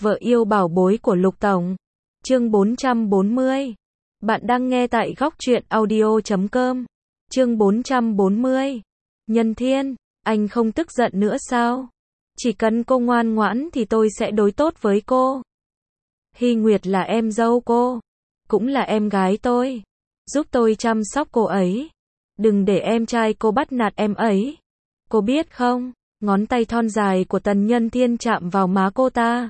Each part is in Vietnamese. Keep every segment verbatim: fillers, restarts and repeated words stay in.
Vợ yêu bảo bối của Lục Tổng. Chương bốn trăm bốn mươi. Bạn đang nghe tại góc truyện audio chấm com. Chương bốn trăm bốn mươi. Nhân Thiên, anh không tức giận nữa sao? Chỉ cần cô ngoan ngoãn thì tôi sẽ đối tốt với cô. Hy Nguyệt là em dâu cô, cũng là em gái tôi. Giúp tôi chăm sóc cô ấy. Đừng để em trai cô bắt nạt em ấy. Cô biết không, ngón tay thon dài của Tần Nhân Thiên chạm vào má cô ta,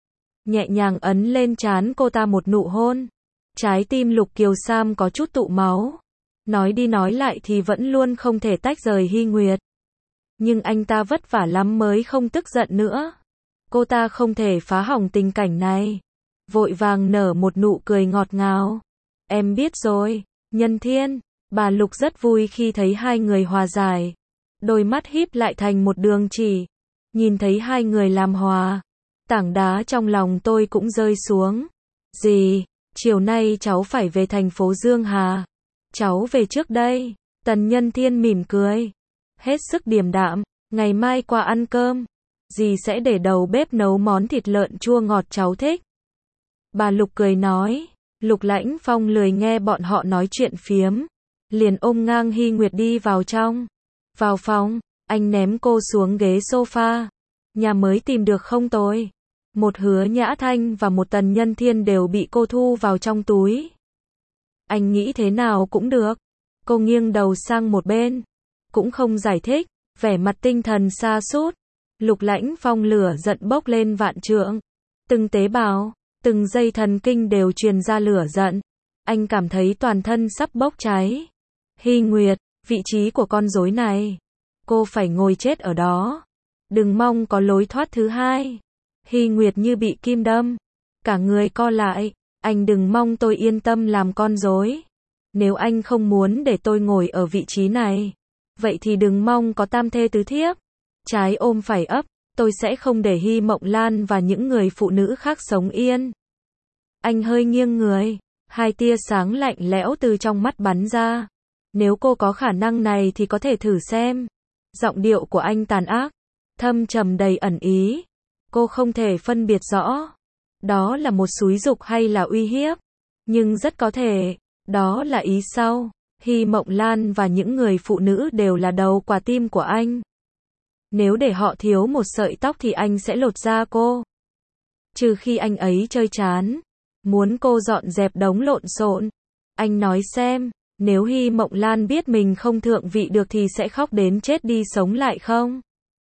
nhẹ nhàng ấn lên trán cô ta một nụ hôn. Trái tim Lục Kiều Sam có chút tụ máu. Nói đi nói lại thì vẫn luôn không thể tách rời Hy Nguyệt. Nhưng anh ta vất vả lắm mới không tức giận nữa. Cô ta không thể phá hỏng tình cảnh này. Vội vàng nở một nụ cười ngọt ngào. Em biết rồi, Nhân Thiên. Bà Lục rất vui khi thấy hai người hòa giải. Đôi mắt híp lại thành một đường chỉ. Nhìn thấy hai người làm hòa, tảng đá trong lòng tôi cũng rơi xuống. Dì, chiều nay cháu phải về thành phố Dương Hà. Cháu về trước đây. Tần Nhân Thiên mỉm cười, hết sức điềm đạm. Ngày mai qua ăn cơm, dì sẽ để đầu bếp nấu món thịt lợn chua ngọt cháu thích. Bà Lục cười nói. Lục Lãnh Phong lười nghe bọn họ nói chuyện phiếm, liền ôm ngang Hy Nguyệt đi vào trong. Vào phòng, anh ném cô xuống ghế sofa. Nhà mới tìm được không tôi? Một Hứa Nhã Thanh và một Tần Nhân Thiên đều bị cô thu vào trong túi. Anh nghĩ thế nào cũng được. Cô nghiêng đầu sang một bên, cũng không giải thích, vẻ mặt tinh thần sa sút. Lục Lãnh Phong lửa giận bốc lên vạn trượng. Từng tế bào, từng dây thần kinh đều truyền ra lửa giận. Anh cảm thấy toàn thân sắp bốc cháy. Hy Nguyệt, vị trí của con rối này, cô phải ngồi chết ở đó. Đừng mong có lối thoát thứ hai. Hy Nguyệt như bị kim đâm, cả người co lại. Anh đừng mong tôi yên tâm làm con rối. Nếu anh không muốn để tôi ngồi ở vị trí này, vậy thì đừng mong có tam thê tứ thiếp. Trái ôm phải ấp, tôi sẽ không để Hy Mộng Lan và những người phụ nữ khác sống yên. Anh hơi nghiêng người, hai tia sáng lạnh lẽo từ trong mắt bắn ra. Nếu cô có khả năng này thì có thể thử xem. Giọng điệu của anh tàn ác, thâm trầm đầy ẩn ý. Cô không thể phân biệt rõ đó là một xúi giục hay là uy hiếp, nhưng rất có thể đó là ý sau. Hy Mộng Lan và những người phụ nữ đều là đầu quả tim của anh. Nếu để họ thiếu một sợi tóc thì anh sẽ lột da cô. Trừ khi anh ấy chơi chán, muốn cô dọn dẹp đống lộn xộn. Anh nói xem, nếu Hy Mộng Lan biết mình không thượng vị được thì sẽ khóc đến chết đi sống lại không?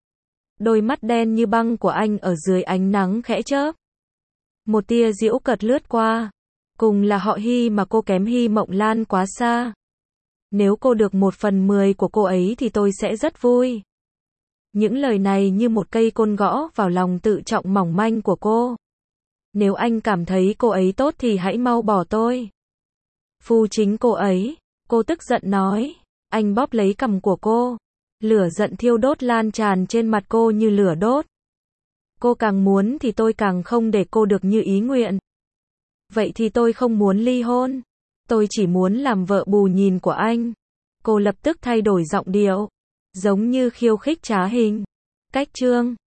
Đôi mắt đen như băng của anh ở dưới ánh nắng khẽ chớp. Một tia giễu cợt lướt qua. Cùng là họ Hy mà cô kém Hy Mộng Lan quá xa. Nếu cô được một phần mười của cô ấy thì tôi sẽ rất vui. Những lời này như một cây côn gõ vào lòng tự trọng mỏng manh của cô. Nếu anh cảm thấy cô ấy tốt thì hãy mau bỏ tôi. Phu chính cô ấy, cô tức giận nói. Anh bóp lấy cằm của cô. Lửa giận thiêu đốt lan tràn trên mặt cô như lửa đốt. Cô càng muốn thì tôi càng không để cô được như ý nguyện. Vậy thì tôi không muốn ly hôn. Tôi chỉ muốn làm vợ bù nhìn của anh. Cô lập tức thay đổi giọng điệu, giống như khiêu khích trá hình. Cách chương